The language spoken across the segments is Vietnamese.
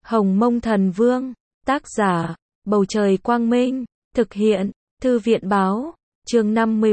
Hồng Mông Thần Vương, tác giả, Bầu Trời Quang Minh, thực hiện, Thư viện Báo, chương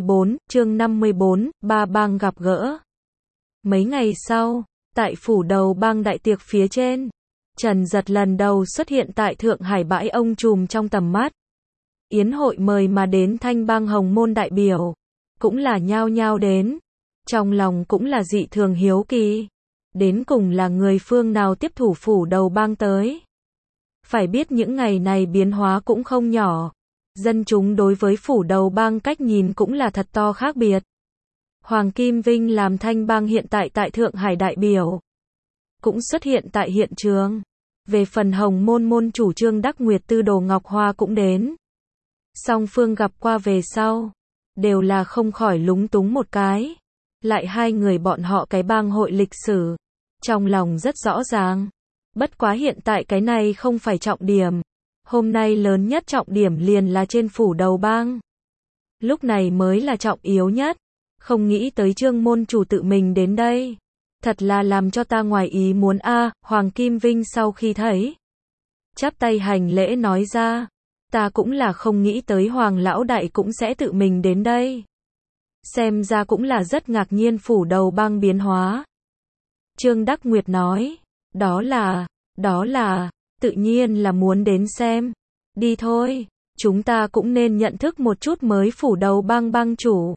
54, Ba Bang gặp gỡ. Mấy ngày sau, tại phủ đầu bang đại tiệc phía trên, Trần Giật lần đầu xuất hiện tại Thượng Hải bãi ông trùm trong tầm mắt. Yến hội mời mà đến Thanh bang Hồng Môn đại biểu, cũng là nhao nhao đến, trong lòng cũng là dị thường hiếu kỳ. Đến cùng là người phương nào tiếp thủ phủ đầu bang tới. Phải biết những ngày này biến hóa cũng không nhỏ. Dân chúng đối với phủ đầu bang cách nhìn cũng là thật to khác biệt. Hoàng Kim Vinh làm Thanh bang hiện tại Thượng Hải đại biểu, cũng xuất hiện tại hiện trường. Về phần Hồng Môn môn chủ Trương Đắc Nguyệt Tư Đồ Ngọc Hoa cũng đến. Song phương gặp qua về sau, đều là không khỏi lúng túng một cái. Lại hai người bọn họ cái bang hội lịch sử, trong lòng rất rõ ràng. Bất quá hiện tại cái này không phải trọng điểm. Hôm nay lớn nhất trọng điểm liền là trên phủ đầu bang. Lúc này mới là trọng yếu nhất. Không nghĩ tới Trương môn chủ tự mình đến đây. Thật là làm cho ta ngoài ý muốn a. Hoàng Kim Vinh sau khi thấy, chắp tay hành lễ nói ra. Ta cũng là không nghĩ tới Hoàng lão đại cũng sẽ tự mình đến đây. Xem ra cũng là rất ngạc nhiên phủ đầu bang biến hóa. Trương Đắc Nguyệt nói, đó là, tự nhiên là muốn đến xem. Đi thôi, chúng ta cũng nên nhận thức một chút mới phủ đầu bang bang chủ.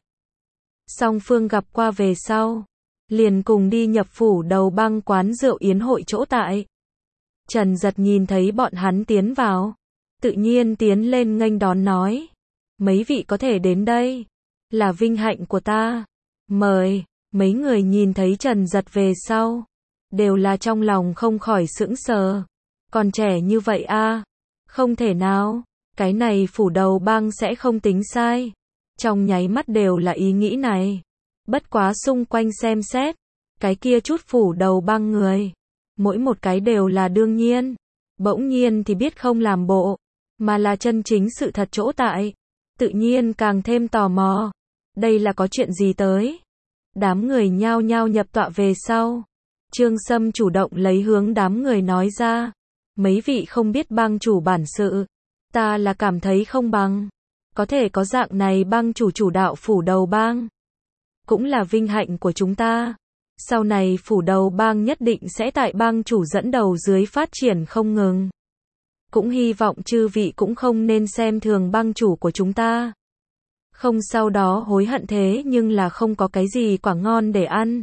Song phương gặp qua về sau, liền cùng đi nhập phủ đầu bang quán rượu yến hội chỗ tại. Trần Giật nhìn thấy bọn hắn tiến vào, tự nhiên tiến lên nghênh đón nói, mấy vị có thể đến đây, là vinh hạnh của ta. Mời. Mấy người nhìn thấy Trần Giật về sau, đều là trong lòng không khỏi sững sờ. Còn trẻ như vậy a, không thể nào, cái này phủ đầu bang sẽ không tính sai. Trong nháy mắt đều là ý nghĩ này. Bất quá xung quanh xem xét, cái kia chút phủ đầu bang người, mỗi một cái đều là đương nhiên. Bỗng nhiên thì biết không làm bộ, mà là chân chính sự thật chỗ tại. Tự nhiên càng thêm tò mò. Đây là có chuyện gì tới? Đám người nhao nhao nhập tọa về sau. Trương Sâm chủ động lấy hướng đám người nói ra. Mấy vị không biết bang chủ bản sự. Ta là cảm thấy không bằng. Có thể có dạng này bang chủ chủ đạo phủ đầu bang. Cũng là vinh hạnh của chúng ta. Sau này phủ đầu bang nhất định sẽ tại bang chủ dẫn đầu dưới phát triển không ngừng. Cũng hy vọng chư vị cũng không nên xem thường bang chủ của chúng ta. Không sau đó hối hận thế nhưng là không có cái gì quả ngon để ăn.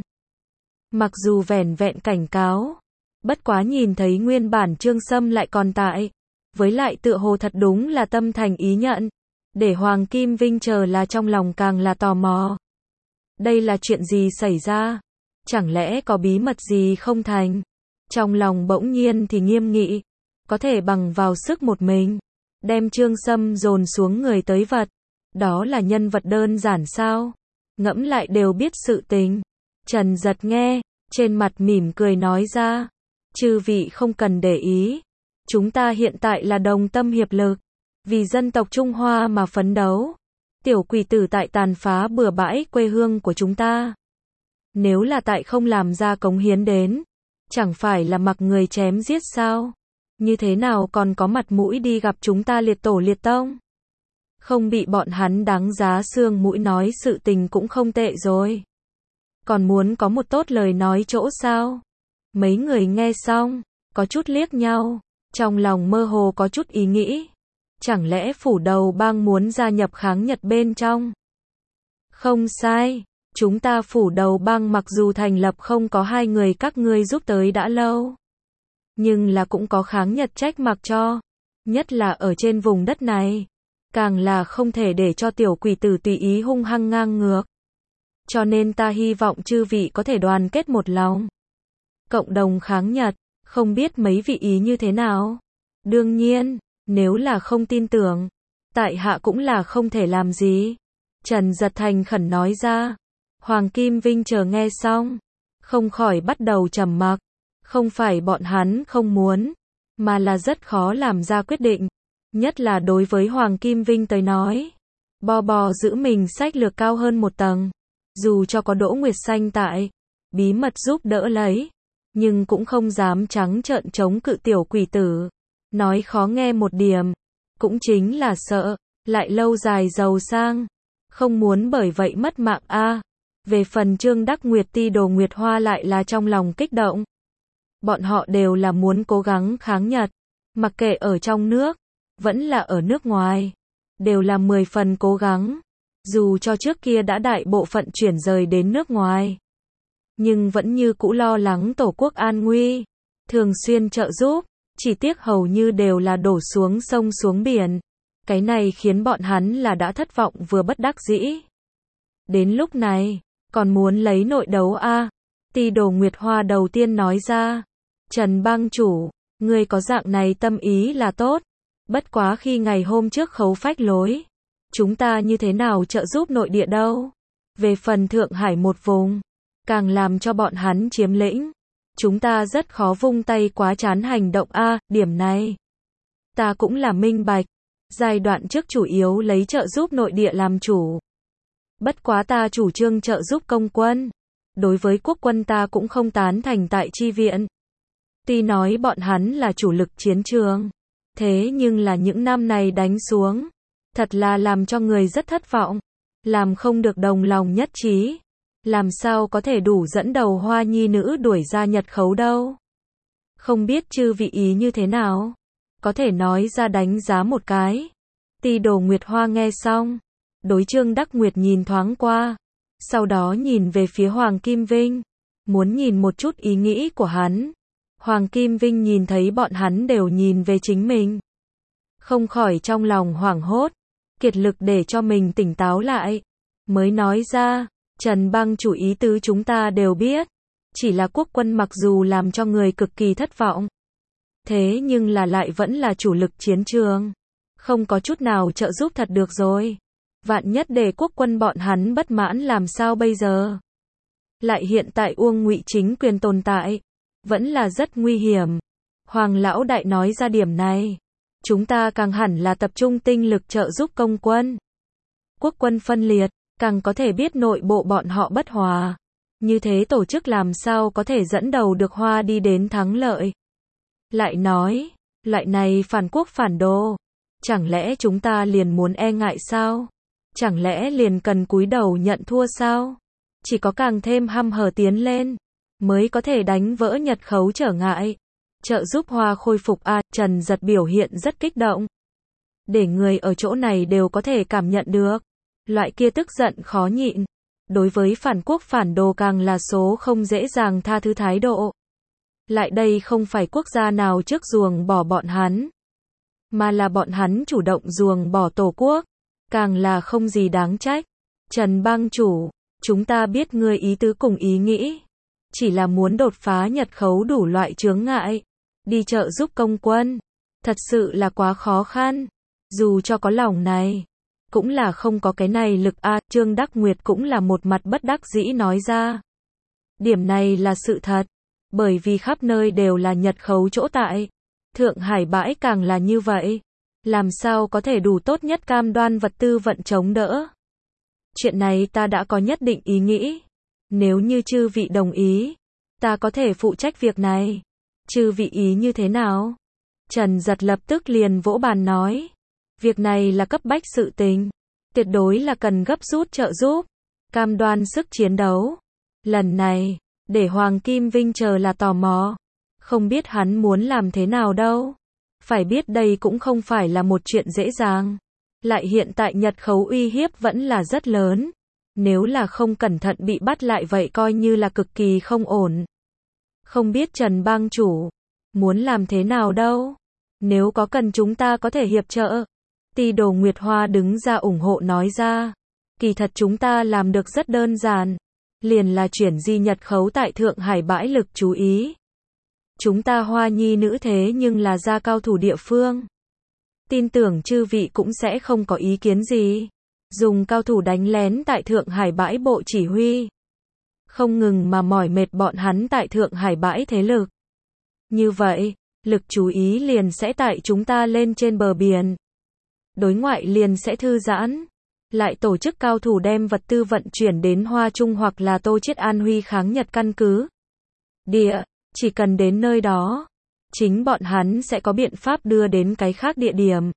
Mặc dù vẻn vẹn cảnh cáo, bất quá nhìn thấy nguyên bản Trương Sâm lại còn tại, với lại tựa hồ thật đúng là tâm thành ý nhận, để Hoàng Kim Vinh chờ là trong lòng càng là tò mò. Đây là chuyện gì xảy ra? Chẳng lẽ có bí mật gì không thành? Trong lòng bỗng nhiên thì nghiêm nghị, có thể bằng vào sức một mình, đem Trương Sâm dồn xuống người tới vật. Đó là nhân vật đơn giản sao? Ngẫm lại đều biết sự tình. Trần Giật nghe, trên mặt mỉm cười nói ra. Chư vị không cần để ý. Chúng ta hiện tại là đồng tâm hiệp lực. Vì dân tộc Trung Hoa mà phấn đấu. Tiểu quỷ tử tại tàn phá bừa bãi quê hương của chúng ta. Nếu là tại không làm ra cống hiến đến, chẳng phải là mặc người chém giết sao? Như thế nào còn có mặt mũi đi gặp chúng ta liệt tổ liệt tông? Không bị bọn hắn đáng giá xương mũi nói sự tình cũng không tệ rồi. Còn muốn có một tốt lời nói chỗ sao? Mấy người nghe xong, có chút liếc nhau, trong lòng mơ hồ có chút ý nghĩ. Chẳng lẽ phủ đầu bang muốn gia nhập kháng Nhật bên trong? Không sai, chúng ta phủ đầu bang mặc dù thành lập không có hai người các ngươi giúp tới đã lâu. Nhưng là cũng có kháng Nhật trách mặc cho. Nhất là ở trên vùng đất này. Càng là không thể để cho tiểu quỷ tử tùy ý hung hăng ngang ngược. Cho nên ta hy vọng chư vị có thể đoàn kết một lòng. Cộng đồng kháng Nhật, không biết mấy vị ý như thế nào? Đương nhiên, nếu là không tin tưởng, tại hạ cũng là không thể làm gì. Trần Giật thành khẩn nói ra. Hoàng Kim Vinh chờ nghe xong, không khỏi bắt đầu trầm mặc. Không phải bọn hắn không muốn, mà là rất khó làm ra quyết định. Nhất là đối với Hoàng Kim Vinh tới nói, bò giữ mình sách lược cao hơn một tầng. Dù cho có Đỗ Nguyệt Xanh tại, bí mật giúp đỡ lấy, nhưng cũng không dám trắng trợn chống cự tiểu quỷ tử. Nói khó nghe một điểm, cũng chính là sợ, lại lâu dài giàu sang. Không muốn bởi vậy mất mạng a. Về phần Trương Đắc Nguyệt Ti Đồ Nguyệt Hoa lại là trong lòng kích động. Bọn họ đều là muốn cố gắng kháng Nhật, mặc kệ ở trong nước, vẫn là ở nước ngoài, đều là 10 phần cố gắng. Dù cho trước kia đã đại bộ phận chuyển rời đến nước ngoài, nhưng vẫn như cũ lo lắng tổ quốc an nguy, thường xuyên trợ giúp, chỉ tiếc hầu như đều là đổ xuống sông xuống biển. Cái này khiến bọn hắn là đã thất vọng vừa bất đắc dĩ. Đến lúc này, còn muốn lấy nội đấu a. Ti Đồ Nguyệt Hoa đầu tiên nói ra, Trần bang chủ, ngươi có dạng này tâm ý là tốt, bất quá khi ngày hôm trước khấu phách lối, chúng ta như thế nào trợ giúp nội địa đâu. Về phần Thượng Hải một vùng, càng làm cho bọn hắn chiếm lĩnh, chúng ta rất khó vung tay quá chán hành động a. Điểm này, ta cũng là minh bạch. Giai đoạn trước chủ yếu lấy trợ giúp nội địa làm chủ. Bất quá ta chủ trương trợ giúp công quân. Đối với quốc quân ta cũng không tán thành tại chi viện. Tuy nói bọn hắn là chủ lực chiến trường, thế nhưng là những năm này đánh xuống, thật là làm cho người rất thất vọng. Làm không được đồng lòng nhất trí, làm sao có thể đủ dẫn đầu Hoa nhi nữ đuổi ra Nhật khấu đâu. Không biết chư vị ý như thế nào? Có thể nói ra đánh giá một cái. Ti Đồ Nguyệt Hoa nghe xong, đối Trương Đắc Nguyệt nhìn thoáng qua, sau đó nhìn về phía Hoàng Kim Vinh, muốn nhìn một chút ý nghĩ của hắn. Hoàng Kim Vinh nhìn thấy bọn hắn đều nhìn về chính mình, không khỏi trong lòng hoảng hốt, kiệt lực để cho mình tỉnh táo lại, mới nói ra, Trần bang chủ ý tứ chúng ta đều biết, chỉ là quốc quân mặc dù làm cho người cực kỳ thất vọng, thế nhưng là lại vẫn là chủ lực chiến trường, không có chút nào trợ giúp thật được rồi. Vạn nhất để quốc quân bọn hắn bất mãn làm sao bây giờ? Lại hiện tại Uông Ngụy chính quyền tồn tại, vẫn là rất nguy hiểm. Hoàng lão đại nói ra điểm này, chúng ta càng hẳn là tập trung tinh lực trợ giúp công quân. Quốc quân phân liệt, càng có thể biết nội bộ bọn họ bất hòa. Như thế tổ chức làm sao có thể dẫn đầu được Hoa đi đến thắng lợi. Lại nói, loại này phản quốc phản đô, chẳng lẽ chúng ta liền muốn e ngại sao? Chẳng lẽ liền cần cúi đầu nhận thua sao? Chỉ có càng thêm hăm hở tiến lên, mới có thể đánh vỡ Nhật khấu trở ngại, trợ giúp Hoa khôi phục a. Trần Giật biểu hiện rất kích động, để người ở chỗ này đều có thể cảm nhận được, loại kia tức giận khó nhịn, đối với phản quốc phản đồ càng là số không dễ dàng tha thứ thái độ. Lại đây không phải quốc gia nào trước ruồng bỏ bọn hắn, mà là bọn hắn chủ động ruồng bỏ tổ quốc, càng là không gì đáng trách. Trần bang chủ, chúng ta biết ngươi ý tứ cùng ý nghĩ, chỉ là muốn đột phá Nhật khấu đủ loại chướng ngại, đi trợ giúp công quân, thật sự là quá khó khăn. Dù cho có lòng này, cũng là không có cái này lực a. Trương Đắc Nguyệt cũng là một mặt bất đắc dĩ nói ra. Điểm này là sự thật, bởi vì khắp nơi đều là Nhật khấu chỗ tại, Thượng Hải bãi càng là như vậy, làm sao có thể đủ tốt nhất cam đoan vật tư vận chống đỡ. Chuyện này ta đã có nhất định ý nghĩ, nếu như chư vị đồng ý, ta có thể phụ trách việc này. Chư vị ý như thế nào? Trần Giật lập tức liền vỗ bàn nói, việc này là cấp bách sự tình, tuyệt đối là cần gấp rút trợ giúp, cam đoan sức chiến đấu. Lần này, để Hoàng Kim Vinh chờ là tò mò, không biết hắn muốn làm thế nào đâu. Phải biết đây cũng không phải là một chuyện dễ dàng, lại hiện tại Nhật khấu uy hiếp vẫn là rất lớn, nếu là không cẩn thận bị bắt lại vậy coi như là cực kỳ không ổn. Không biết Trần bang chủ muốn làm thế nào đâu, nếu có cần chúng ta có thể hiệp trợ. Ti Đồ Nguyệt Hoa đứng ra ủng hộ nói ra, kỳ thật chúng ta làm được rất đơn giản, liền là chuyển di Nhật khấu tại Thượng Hải bãi lực chú ý. Chúng ta Hoa nhi nữ thế nhưng là gia cao thủ địa phương, tin tưởng chư vị cũng sẽ không có ý kiến gì. Dùng cao thủ đánh lén tại Thượng Hải bãi bộ chỉ huy, không ngừng mà mỏi mệt bọn hắn tại Thượng Hải bãi thế lực. Như vậy, lực chú ý liền sẽ tại chúng ta lên trên bờ biển. Đối ngoại liền sẽ thư giãn, lại tổ chức cao thủ đem vật tư vận chuyển đến Hoa Trung hoặc là Tô Chiết An Huy kháng Nhật căn cứ địa. Chỉ cần đến nơi đó, chính bọn hắn sẽ có biện pháp đưa đến cái khác địa điểm.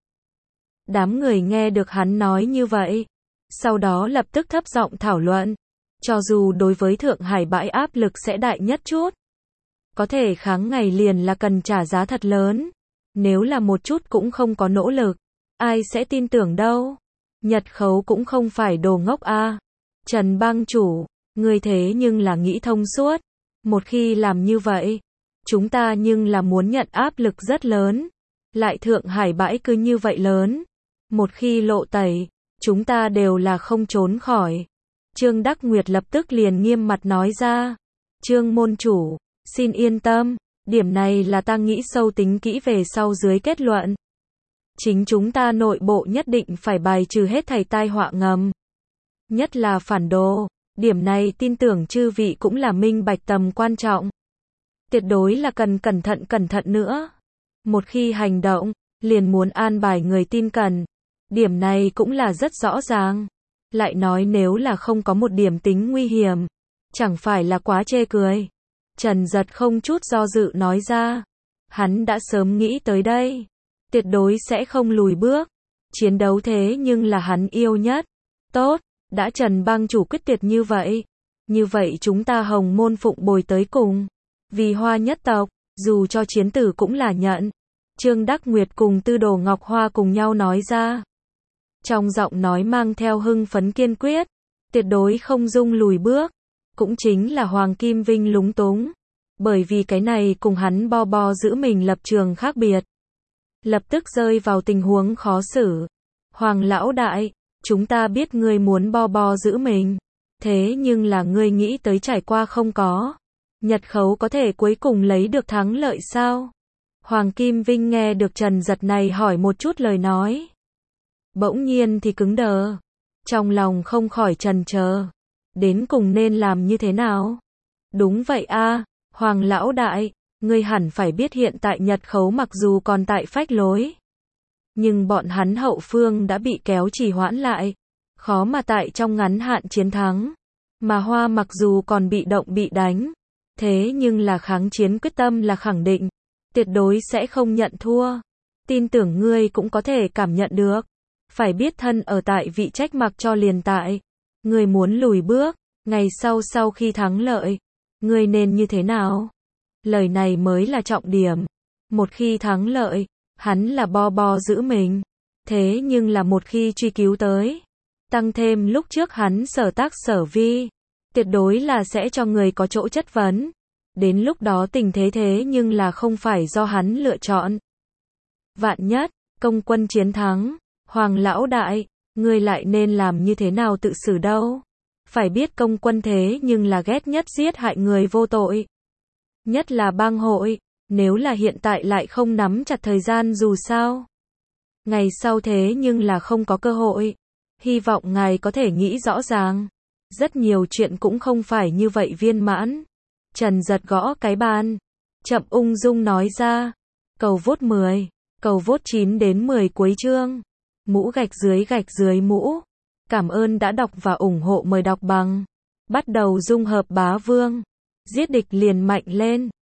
Đám người nghe được hắn nói như vậy, sau đó lập tức thấp giọng thảo luận. Cho dù đối với Thượng Hải bãi áp lực sẽ đại nhất chút, có thể kháng ngày liền là cần trả giá thật lớn. Nếu là một chút cũng không có nỗ lực, ai sẽ tin tưởng đâu. Nhật Khấu cũng không phải đồ ngốc a. Trần bang chủ, ngươi thế nhưng là nghĩ thông suốt. Một khi làm như vậy, chúng ta nhưng là muốn nhận áp lực rất lớn. Lại Thượng Hải bãi cứ như vậy lớn. Một khi lộ tẩy, chúng ta đều là không trốn khỏi. Trương Đắc Nguyệt lập tức liền nghiêm mặt nói ra. Trương môn chủ, xin yên tâm, điểm này là ta nghĩ sâu tính kỹ về sau dưới kết luận. Chính chúng ta nội bộ nhất định phải bài trừ hết thảy tai họa ngầm. Nhất là phản đồ, điểm này tin tưởng chư vị cũng là minh bạch tầm quan trọng. Tuyệt đối là cần cẩn thận nữa. Một khi hành động, liền muốn an bài người tin cẩn. Điểm này cũng là rất rõ ràng. Lại nói nếu là không có một điểm tính nguy hiểm, chẳng phải là quá chê cười. Trần Giật không chút do dự nói ra. Hắn đã sớm nghĩ tới đây. Tuyệt đối sẽ không lùi bước. Chiến đấu thế nhưng là hắn yêu nhất. Tốt, đã Trần bang chủ quyết tuyệt như vậy. Như vậy chúng ta Hồng Môn phụng bồi tới cùng. Vì Hoa nhất tộc, dù cho chiến tử cũng là nhận. Trương Đắc Nguyệt cùng Tư Đồ Ngọc Hoa cùng nhau nói ra. Trong giọng nói mang theo hưng phấn kiên quyết. Tuyệt đối không dung lùi bước. Cũng chính là Hoàng Kim Vinh lúng túng. Bởi vì cái này cùng hắn bo giữ mình lập trường khác biệt. Lập tức rơi vào tình huống khó xử. Hoàng lão đại, chúng ta biết ngươi muốn bo giữ mình. Thế nhưng là ngươi nghĩ tới trải qua không có. Nhật Khấu có thể cuối cùng lấy được thắng lợi sao? Hoàng Kim Vinh nghe được Trần Giật này hỏi một chút lời nói. Bỗng nhiên thì cứng đờ. Trong lòng không khỏi chần chờ. Đến cùng nên làm như thế nào? Đúng vậy a, Hoàng lão đại, ngươi hẳn phải biết hiện tại Nhật Khấu mặc dù còn tại phách lối. Nhưng bọn hắn hậu phương đã bị kéo trì hoãn lại. Khó mà tại trong ngắn hạn chiến thắng. Mà Hoa mặc dù còn bị động bị đánh. Thế nhưng là kháng chiến quyết tâm là khẳng định. Tuyệt đối sẽ không nhận thua. Tin tưởng ngươi cũng có thể cảm nhận được. Phải biết thân ở tại vị trách mặc cho liền tại. Ngươi muốn lùi bước. Ngày sau khi thắng lợi. Ngươi nên như thế nào? Lời này mới là trọng điểm. Một khi thắng lợi, hắn là bo giữ mình. Thế nhưng là một khi truy cứu tới. Tăng thêm lúc trước hắn sở tác sở vi. Tuyệt đối là sẽ cho người có chỗ chất vấn. Đến lúc đó tình thế nhưng là không phải do hắn lựa chọn. Vạn nhất, công quân chiến thắng. Hoàng lão đại, ngươi lại nên làm như thế nào tự xử đâu? Phải biết công quân thế nhưng là ghét nhất giết hại người vô tội. Nhất là bang hội, nếu là hiện tại lại không nắm chặt thời gian dù sao. Ngày sau thế nhưng là không có cơ hội. Hy vọng ngài có thể nghĩ rõ ràng. Rất nhiều chuyện cũng không phải như vậy viên mãn. Trần Giật gõ cái bàn. Chậm ung dung nói ra. Cầu vote 10. Cầu vote 9 đến 10 cuối chương. Mũ gạch dưới mũ. Cảm ơn đã đọc và ủng hộ, mời đọc bằng. Bắt đầu dung hợp bá vương. Giết địch liền mạnh lên.